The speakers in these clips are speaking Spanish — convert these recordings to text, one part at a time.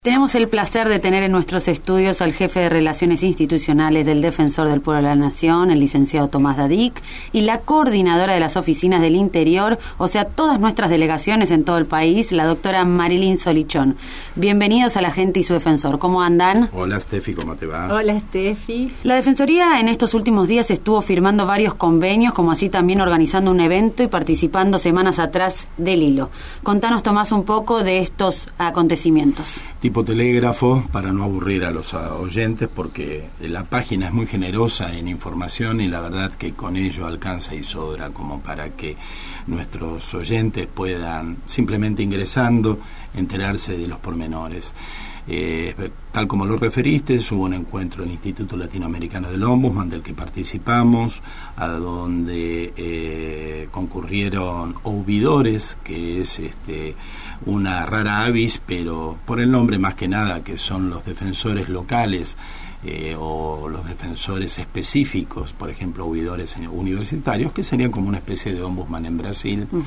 Tenemos el placer de tener en nuestros estudios al jefe de Relaciones Institucionales del Defensor del Pueblo de la Nación, el licenciado Tomás Dadic, y la coordinadora de las oficinas del interior, o sea, todas nuestras delegaciones en todo el país, la doctora Marilyn Solichón. Bienvenidos a La Gente y su Defensor. ¿Cómo andan? Hola, Steffi, ¿cómo te va? Hola, Steffi. La Defensoría en estos últimos días estuvo firmando varios convenios, como así también organizando un evento y participando semanas atrás del hilo. Contanos, Tomás, un poco de estos acontecimientos. Tipo telégrafo, para no aburrir a los oyentes, porque la página es muy generosa en información y la verdad que con ello alcanza y sobra como para que nuestros oyentes puedan, simplemente ingresando, enterarse de los pormenores. Tal como lo referiste, hubo un encuentro en el Instituto Latinoamericano del Ombudsman, del que participamos, a donde concurrieron ovidores, que es una rara avis, pero por el nombre más que nada, que son los defensores locales o los defensores específicos, por ejemplo, ovidores universitarios, que serían como una especie de ombudsman en Brasil. Uh-huh.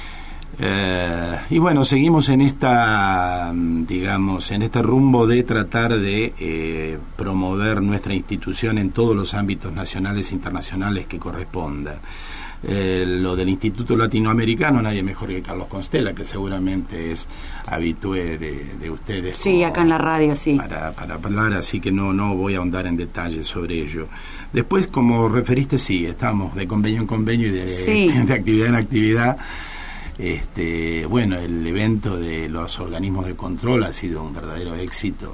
Y bueno, seguimos en en este rumbo de tratar de promover nuestra institución en todos los ámbitos nacionales e internacionales que corresponda. Lo del Instituto Latinoamericano, nadie mejor que Carlos Constella, que seguramente es habitué de ustedes. Sí, acá en la radio, sí. Para hablar, así que no voy a ahondar en detalles sobre ello. Después, como referiste, sí, estamos de convenio en convenio y de actividad en actividad. Bueno, el evento de los organismos de control ha sido un verdadero éxito,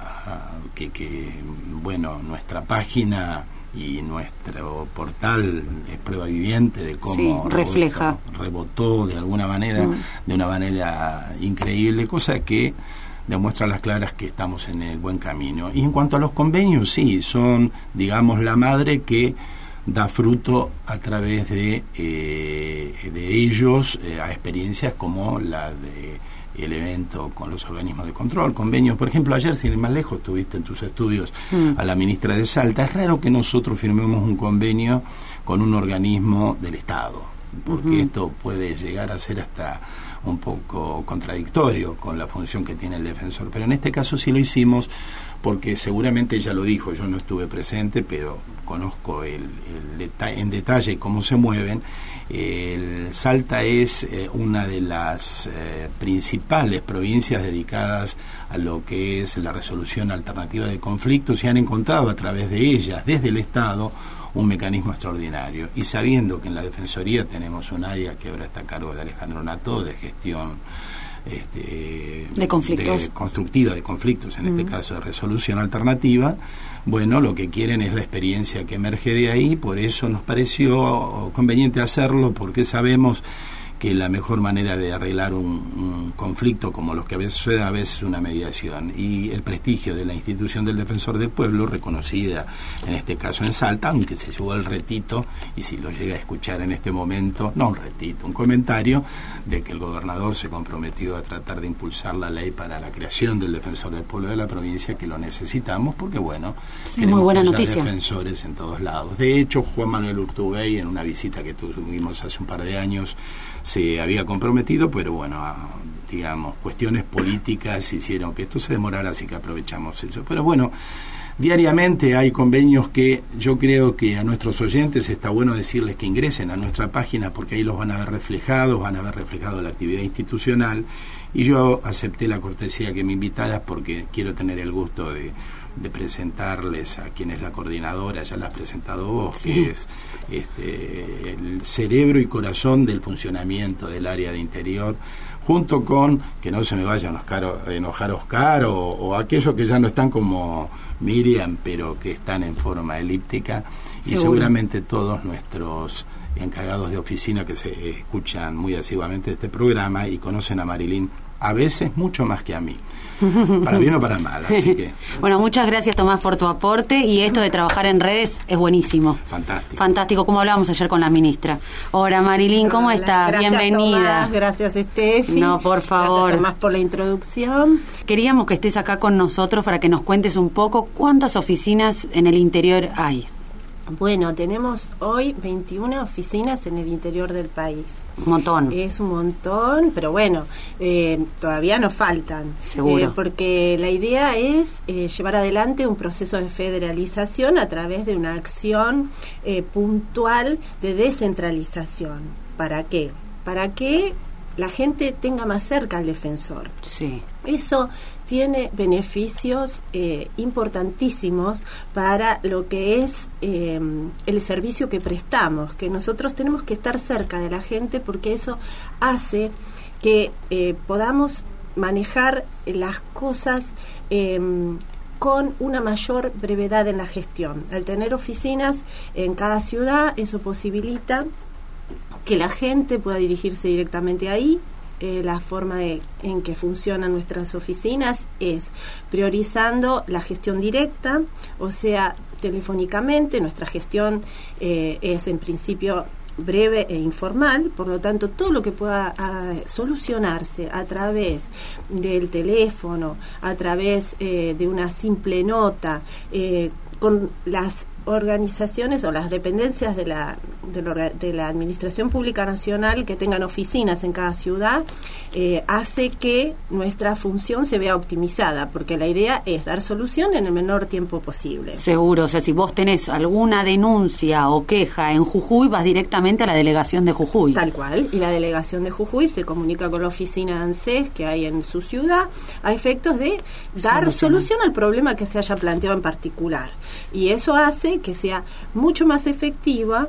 bueno, nuestra página y nuestro portal es prueba viviente de cómo rebotó de alguna manera, de una manera increíble, cosa que demuestra a las claras que estamos en el buen camino. Y en cuanto a los convenios, sí, son, digamos, la madre que da fruto a través de ellos a experiencias como la de el evento con los organismos de control, convenios. Por ejemplo, ayer, sin ir más lejos, tuviste en tus estudios a la ministra de Salta. Es raro que nosotros firmemos un convenio con un organismo del Estado, porque esto puede llegar a ser hasta un poco contradictorio con la función que tiene el defensor, pero en este caso sí lo hicimos porque seguramente ella lo dijo, yo no estuve presente, pero conozco en detalle cómo se mueven. Salta es una de las principales provincias dedicadas a lo que es la resolución alternativa de conflictos y han encontrado a través de ellas, desde el Estado, un mecanismo extraordinario. Y sabiendo que en la Defensoría tenemos un área que ahora está a cargo de Alejandro Nato, de gestión de conflictos, constructiva de conflictos, en este caso de resolución alternativa, bueno, lo que quieren es la experiencia que emerge de ahí, por eso nos pareció conveniente hacerlo, porque sabemos que la mejor manera de arreglar un conflicto como los que a veces una mediación, y el prestigio de la institución del Defensor del Pueblo, reconocida en este caso en Salta, aunque se llevó el retito, y si lo llega a escuchar en este momento, no un retito, un comentario de que el gobernador se comprometió a tratar de impulsar la ley para la creación del Defensor del Pueblo de la provincia, que lo necesitamos porque bueno, queremos muy buena que haya noticia. Defensores en todos lados. De hecho, Juan Manuel Urtubey, en una visita que tuvimos hace un par de años, se había comprometido, pero bueno, digamos, cuestiones políticas hicieron que esto se demorara, así que aprovechamos eso. Pero bueno, diariamente hay convenios que yo creo que a nuestros oyentes está bueno decirles que ingresen a nuestra página, porque ahí los van a ver reflejado la actividad institucional, y yo acepté la cortesía que me invitaras porque quiero tener el gusto de presentarles a quien es la coordinadora, ya la has presentado vos, que es el cerebro y corazón del funcionamiento del área de interior, junto con, que no se me vaya a enojar Oscar o aquellos que ya no están como Miriam, pero que están en forma elíptica, y seguramente todos nuestros encargados de oficina que se escuchan muy asiduamente este programa y conocen a Marilyn a veces mucho más que a mí, para bien o para mal, así que... Bueno, muchas gracias, Tomás, por tu aporte, y esto de trabajar en redes es buenísimo. Fantástico, como hablábamos ayer con la ministra. Hola, Marilyn, ¿cómo estás? Gracias, bienvenida. Tomás, gracias, Steffi. No, por favor. Gracias, Tomás, por la introducción. Queríamos que estés acá con nosotros para que nos cuentes un poco cuántas oficinas en el interior hay. Bueno, tenemos hoy 21 oficinas en el interior del país. Un montón. Es un montón, pero bueno, todavía nos faltan. Seguro. Porque la idea es llevar adelante un proceso de federalización a través de una acción puntual de descentralización. ¿Para qué? Para que la gente tenga más cerca al defensor. Sí. Eso tiene beneficios importantísimos para lo que es el servicio que prestamos, que nosotros tenemos que estar cerca de la gente porque eso hace que podamos manejar las cosas con una mayor brevedad en la gestión. Al tener oficinas en cada ciudad, eso posibilita que la gente pueda dirigirse directamente ahí. La forma en que funcionan nuestras oficinas es priorizando la gestión directa, o sea, telefónicamente. Nuestra gestión es en principio breve e informal, por lo tanto todo lo que pueda solucionarse a través del teléfono, a través de una simple nota, con las organizaciones o las dependencias de la Administración Pública Nacional que tengan oficinas en cada ciudad, hace que nuestra función se vea optimizada, porque la idea es dar solución en el menor tiempo posible. Seguro, o sea, si vos tenés alguna denuncia o queja en Jujuy, vas directamente a la delegación de Jujuy. Tal cual, y la delegación de Jujuy se comunica con la oficina de ANSES que hay en su ciudad a efectos de dar solución al problema que se haya planteado en particular. Y eso hace que sea mucho más efectiva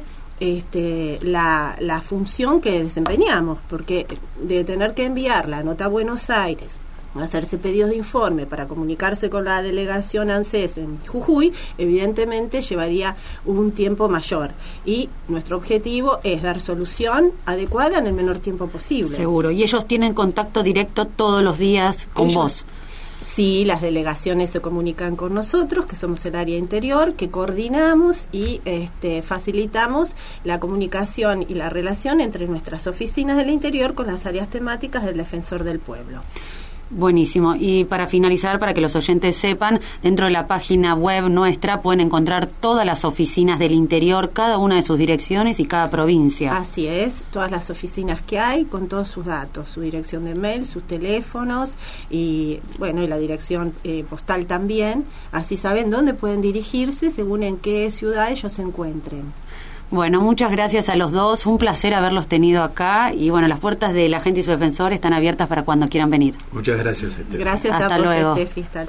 la función que desempeñamos, porque de tener que enviar la nota a Buenos Aires, hacerse pedidos de informe para comunicarse con la delegación ANSES en Jujuy, evidentemente llevaría un tiempo mayor, y nuestro objetivo es dar solución adecuada en el menor tiempo posible. Seguro, y ellos tienen contacto directo todos los días con vos. Sí, las delegaciones se comunican con nosotros, que somos el área interior, que coordinamos y facilitamos la comunicación y la relación entre nuestras oficinas del interior con las áreas temáticas del Defensor del Pueblo. Buenísimo. Y para finalizar, para que los oyentes sepan, dentro de la página web nuestra pueden encontrar todas las oficinas del interior, cada una de sus direcciones y cada provincia. Así es, todas las oficinas que hay con todos sus datos, su dirección de mail, sus teléfonos y bueno, y la dirección postal también. Así saben dónde pueden dirigirse según en qué ciudad ellos se encuentren. Bueno, muchas gracias a los dos, un placer haberlos tenido acá y bueno, las puertas de la gente y su defensor están abiertas para cuando quieran venir. Muchas gracias, Estefi. Gracias Hasta a vos, luego. Estefi.